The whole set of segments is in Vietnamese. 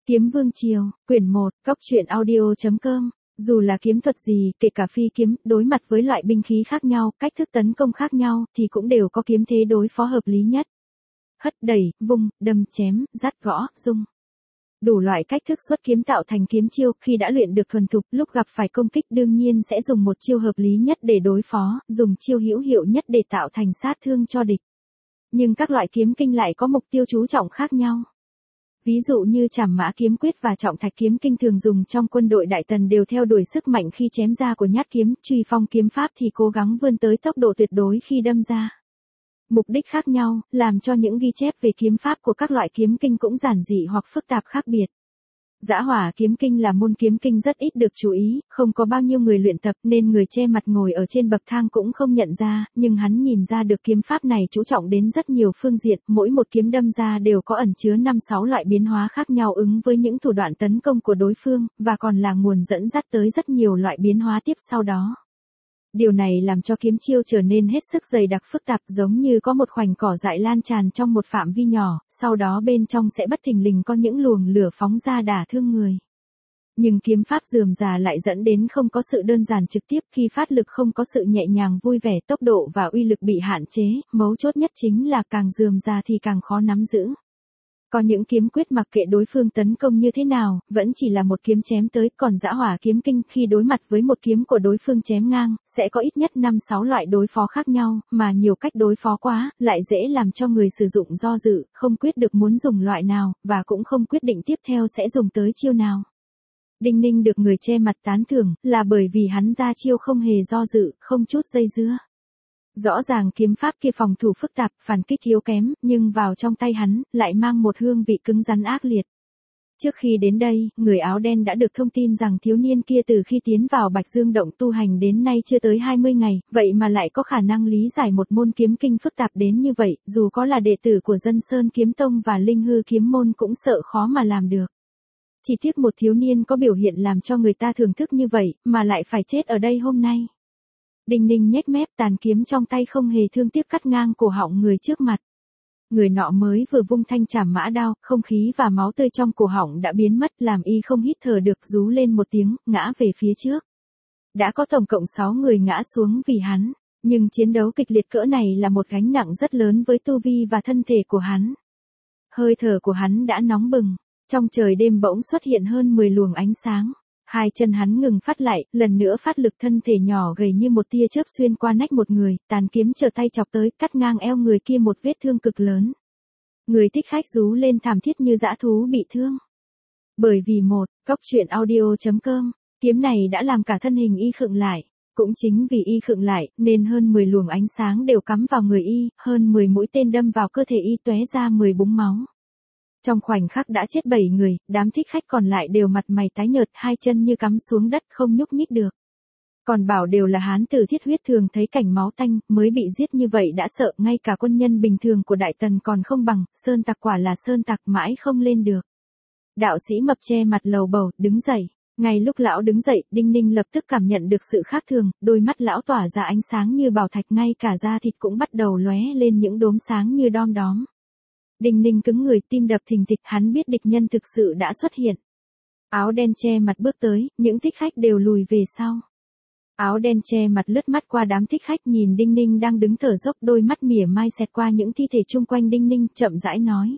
Kiếm Vương Triều, quyển 1, Cóc truyện audio.com. Dù là kiếm thuật gì, kể cả phi kiếm, đối mặt với loại binh khí khác nhau, cách thức tấn công khác nhau, thì cũng đều có kiếm thế đối phó hợp lý nhất. Hất đẩy, vung, đâm chém, dắt gõ, rung. Đủ loại cách thức xuất kiếm tạo thành kiếm chiêu, khi đã luyện được thuần thục, lúc gặp phải công kích đương nhiên sẽ dùng một chiêu hợp lý nhất để đối phó, dùng chiêu hữu hiệu nhất để tạo thành sát thương cho địch. Nhưng các loại kiếm kinh lại có mục tiêu chú trọng khác nhau. Ví dụ như Trảm Mã kiếm quyết và Trọng Thạch kiếm kinh thường dùng trong quân đội Đại Tần đều theo đuổi sức mạnh khi chém ra của nhát kiếm, Truy Phong kiếm pháp thì cố gắng vươn tới tốc độ tuyệt đối khi đâm ra. Mục đích khác nhau, làm cho những ghi chép về kiếm pháp của các loại kiếm kinh cũng giản dị hoặc phức tạp khác biệt. Dã Hỏa kiếm kinh là môn kiếm kinh rất ít được chú ý, không có bao nhiêu người luyện tập nên người che mặt ngồi ở trên bậc thang cũng không nhận ra, nhưng hắn nhìn ra được kiếm pháp này chú trọng đến rất nhiều phương diện, mỗi một kiếm đâm ra đều có ẩn chứa 5-6 loại biến hóa khác nhau ứng với những thủ đoạn tấn công của đối phương, và còn là nguồn dẫn dắt tới rất nhiều loại biến hóa tiếp sau đó. Điều này làm cho kiếm chiêu trở nên hết sức dày đặc phức tạp, giống như có một khoảnh cỏ dại lan tràn trong một phạm vi nhỏ, sau đó bên trong sẽ bất thình lình có những luồng lửa phóng ra đả thương người. Nhưng kiếm pháp rườm rà lại dẫn đến không có sự đơn giản trực tiếp, khi phát lực không có sự nhẹ nhàng vui vẻ, tốc độ và uy lực bị hạn chế, mấu chốt nhất chính là càng rườm rà thì càng khó nắm giữ. Có những kiếm quyết mặc kệ đối phương tấn công như thế nào, vẫn chỉ là một kiếm chém tới, còn Dã Hỏa kiếm kinh khi đối mặt với một kiếm của đối phương chém ngang, sẽ có ít nhất 5-6 loại đối phó khác nhau, mà nhiều cách đối phó quá, lại dễ làm cho người sử dụng do dự, không quyết được muốn dùng loại nào, và cũng không quyết định tiếp theo sẽ dùng tới chiêu nào. Đinh Ninh được người che mặt tán thưởng, là bởi vì hắn ra chiêu không hề do dự, không chút dây dưa. Rõ ràng kiếm pháp kia phòng thủ phức tạp, phản kích yếu kém, nhưng vào trong tay hắn, lại mang một hương vị cứng rắn ác liệt. Trước khi đến đây, người áo đen đã được thông tin rằng thiếu niên kia từ khi tiến vào Bạch Dương Động tu hành đến nay chưa tới 20 ngày, vậy mà lại có khả năng lý giải một môn kiếm kinh phức tạp đến như vậy, dù có là đệ tử của Dân Sơn Kiếm Tông và Linh Hư Kiếm Môn cũng sợ khó mà làm được. Chỉ tiếc một thiếu niên có biểu hiện làm cho người ta thưởng thức như vậy, mà lại phải chết ở đây hôm nay. Đinh Ninh nhếch mép, tàn kiếm trong tay không hề thương tiếc cắt ngang cổ họng người trước mặt. Người nọ mới vừa vung thanh trảm mã đao, không khí và máu tươi trong cổ họng đã biến mất, làm y không hít thở được, rú lên một tiếng, ngã về phía trước. Đã có tổng cộng 6 người ngã xuống vì hắn, nhưng chiến đấu kịch liệt cỡ này là một gánh nặng rất lớn với tu vi và thân thể của hắn. Hơi thở của hắn đã nóng bừng, trong trời đêm bỗng xuất hiện hơn 10 luồng ánh sáng. Hai chân hắn ngừng phát lại, lần nữa phát lực, thân thể nhỏ gầy như một tia chớp xuyên qua nách một người, tàn kiếm trở tay chọc tới, cắt ngang eo người kia một vết thương cực lớn. Người thích khách rú lên thảm thiết như dã thú bị thương. Bởi vì Cóc truyện audio.com, kiếm này đã làm cả thân hình y khựng lại. Cũng chính vì y khựng lại, nên hơn 10 luồng ánh sáng đều cắm vào người y, hơn 10 mũi tên đâm vào cơ thể y tóe ra 10 búng máu. Trong khoảnh khắc đã chết 7 người, đám thích khách còn lại đều mặt mày tái nhợt, hai chân như cắm xuống đất không nhúc nhích được. Còn bảo đều là hán tử thiết huyết, thường thấy cảnh máu tanh, mới bị giết như vậy đã sợ, ngay cả quân nhân bình thường của Đại Tần còn không bằng, sơn tặc quả là sơn tặc, mãi không lên được. Đạo sĩ mập che mặt lầu bầu, đứng dậy. Ngay lúc lão đứng dậy, Đinh Ninh lập tức cảm nhận được sự khác thường, đôi mắt lão tỏa ra ánh sáng như bảo thạch, ngay cả da thịt cũng bắt đầu lóe lên những đốm sáng như đom đóm. Đinh Ninh cứng người, tim đập thình thịch, hắn biết địch nhân thực sự đã xuất hiện. Áo đen che mặt bước tới, những thích khách đều lùi về sau. Áo đen che mặt lướt mắt qua đám thích khách, nhìn Đinh Ninh đang đứng thở dốc, đôi mắt mỉa mai xẹt qua những thi thể chung quanh Đinh Ninh, chậm rãi nói.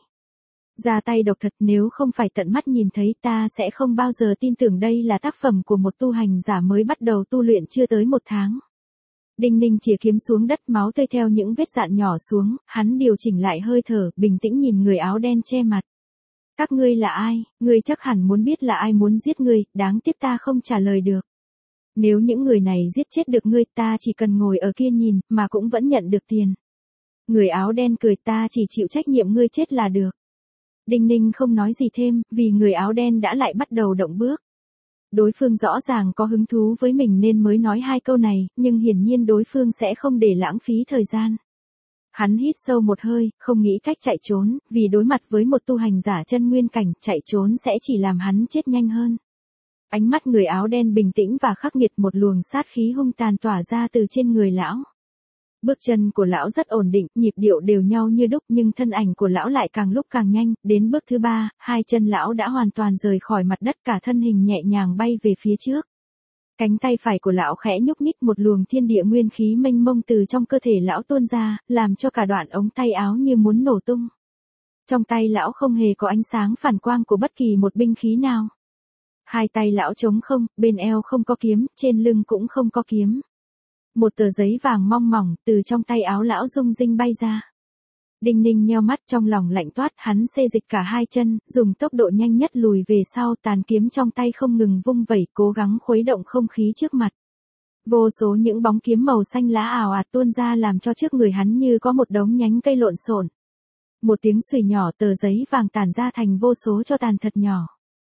Ra tay độc thật, nếu không phải tận mắt nhìn thấy ta sẽ không bao giờ tin tưởng đây là tác phẩm của một tu hành giả mới bắt đầu tu luyện chưa tới 1 tháng. Đinh Ninh chĩa kiếm xuống đất, máu tươi theo những vết dạn nhỏ xuống, hắn điều chỉnh lại hơi thở, bình tĩnh nhìn người áo đen che mặt. Các ngươi là ai? Ngươi chắc hẳn muốn biết là ai muốn giết ngươi, đáng tiếc ta không trả lời được. Nếu những người này giết chết được ngươi, ta chỉ cần ngồi ở kia nhìn, mà cũng vẫn nhận được tiền. Người áo đen cười, ta chỉ chịu trách nhiệm ngươi chết là được. Đinh Ninh không nói gì thêm, vì người áo đen đã lại bắt đầu động bước. Đối phương rõ ràng có hứng thú với mình nên mới nói 2 câu này, nhưng hiển nhiên đối phương sẽ không để lãng phí thời gian. Hắn hít sâu một hơi, không nghĩ cách chạy trốn, vì đối mặt với một tu hành giả chân nguyên cảnh, chạy trốn sẽ chỉ làm hắn chết nhanh hơn. Ánh mắt người áo đen bình tĩnh và khắc nghiệt, một luồng sát khí hung tàn tỏa ra từ trên người lão. Bước chân của lão rất ổn định, nhịp điệu đều nhau như đúc nhưng thân ảnh của lão lại càng lúc càng nhanh, đến bước thứ 3, hai chân lão đã hoàn toàn rời khỏi mặt đất, cả thân hình nhẹ nhàng bay về phía trước. Cánh tay phải của lão khẽ nhúc nhích, một luồng thiên địa nguyên khí mênh mông từ trong cơ thể lão tuôn ra, làm cho cả đoạn ống tay áo như muốn nổ tung. Trong tay lão không hề có ánh sáng phản quang của bất kỳ một binh khí nào. Hai tay lão trống không, bên eo không có kiếm, trên lưng cũng không có kiếm. Một tờ giấy vàng mong mỏng từ trong tay áo lão rung rinh bay ra. Đinh Ninh nheo mắt, trong lòng lạnh toát, hắn xê dịch cả hai chân, dùng tốc độ nhanh nhất lùi về sau, tàn kiếm trong tay không ngừng vung vẩy, cố gắng khuấy động không khí trước mặt. Vô số những bóng kiếm màu xanh lá ào ạt tuôn ra, làm cho trước người hắn như có một đống nhánh cây lộn xộn. Một tiếng xùy nhỏ, tờ giấy vàng tản ra thành vô số tro tàn thật nhỏ.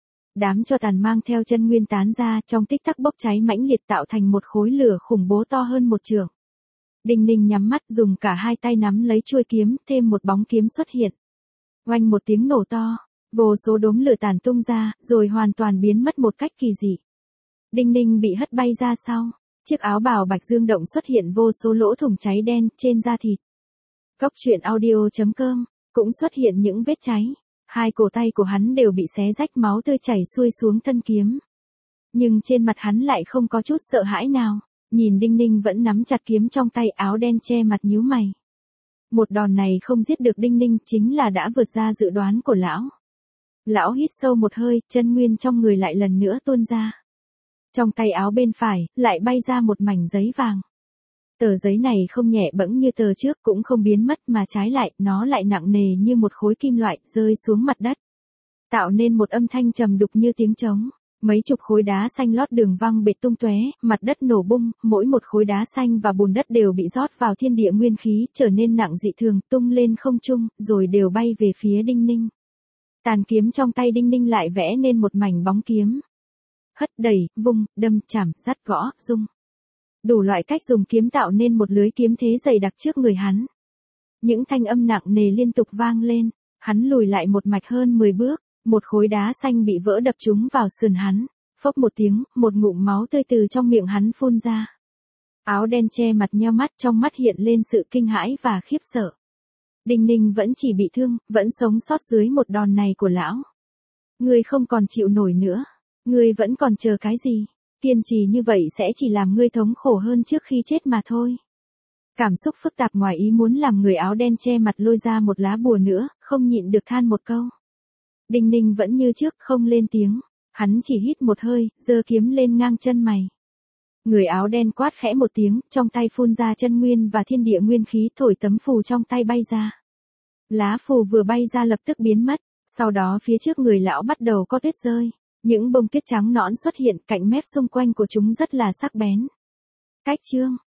Đám tro tàn mang theo chân nguyên tán ra, trong tích tắc bốc cháy mãnh liệt, tạo thành một khối lửa khủng bố to hơn một trượng. Đinh Ninh nhắm mắt, dùng cả hai tay nắm lấy chuôi kiếm, thêm một bóng kiếm xuất hiện. Oanh một tiếng nổ to, vô số đốm lửa tản tung ra, rồi hoàn toàn biến mất một cách kỳ dị. Đinh Ninh bị hất bay ra sau, chiếc áo bào bạch dương động xuất hiện vô số lỗ thủng cháy đen trên da thịt. Cốc truyện audio.com cũng xuất hiện những vết cháy, hai cổ tay của hắn đều bị xé rách, máu tươi chảy xuôi xuống thân kiếm. Nhưng trên mặt hắn lại không có chút sợ hãi nào. Nhìn Đinh Ninh vẫn nắm chặt kiếm trong tay, áo đen che mặt nhíu mày. Một đòn này không giết được Đinh Ninh chính là đã vượt ra dự đoán của lão. Lão hít sâu một hơi, chân nguyên trong người lại lần nữa tuôn ra. Trong tay áo bên phải, lại bay ra một mảnh giấy vàng. Tờ giấy này không nhẹ bẫng như tờ trước, cũng không biến mất, mà trái lại, nó lại nặng nề như một khối kim loại, rơi xuống mặt đất. Tạo nên một âm thanh trầm đục như tiếng trống. Mấy chục khối đá xanh lót đường văng bệt tung tóe, mặt đất nổ bung, mỗi một khối đá xanh và bùn đất đều bị rót vào thiên địa nguyên khí, trở nên nặng dị thường, tung lên không trung, rồi đều bay về phía Đinh Ninh. Tàn kiếm trong tay Đinh Ninh lại vẽ nên một mảnh bóng kiếm. Hất đẩy, vung, đâm, chảm, dắt, gõ, rung. Đủ loại cách dùng kiếm tạo nên một lưới kiếm thế dày đặc trước người hắn. Những thanh âm nặng nề liên tục vang lên, hắn lùi lại một mạch hơn 10 bước. Một khối đá xanh bị vỡ đập trúng vào sườn hắn, phốc một tiếng, một ngụm máu tươi từ trong miệng hắn phun ra. Áo đen che mặt nheo mắt, trong mắt hiện lên sự kinh hãi và khiếp sợ. Đinh Ninh vẫn chỉ bị thương, vẫn sống sót dưới một đòn này của lão. Ngươi không còn chịu nổi nữa, ngươi vẫn còn chờ cái gì? Kiên trì như vậy sẽ chỉ làm ngươi thống khổ hơn trước khi chết mà thôi. Cảm xúc phức tạp ngoài ý muốn làm người áo đen che mặt lôi ra một lá bùa nữa, không nhịn được than một câu. Đinh Ninh vẫn như trước, không lên tiếng, hắn chỉ hít một hơi, giơ kiếm lên ngang chân mày. Người áo đen quát khẽ một tiếng, trong tay phun ra chân nguyên và thiên địa nguyên khí, thổi tấm phù trong tay bay ra. Lá phù vừa bay ra lập tức biến mất, sau đó phía trước người lão bắt đầu có tuyết rơi, những bông tuyết trắng nõn xuất hiện, cạnh mép xung quanh của chúng rất là sắc bén. Cách chương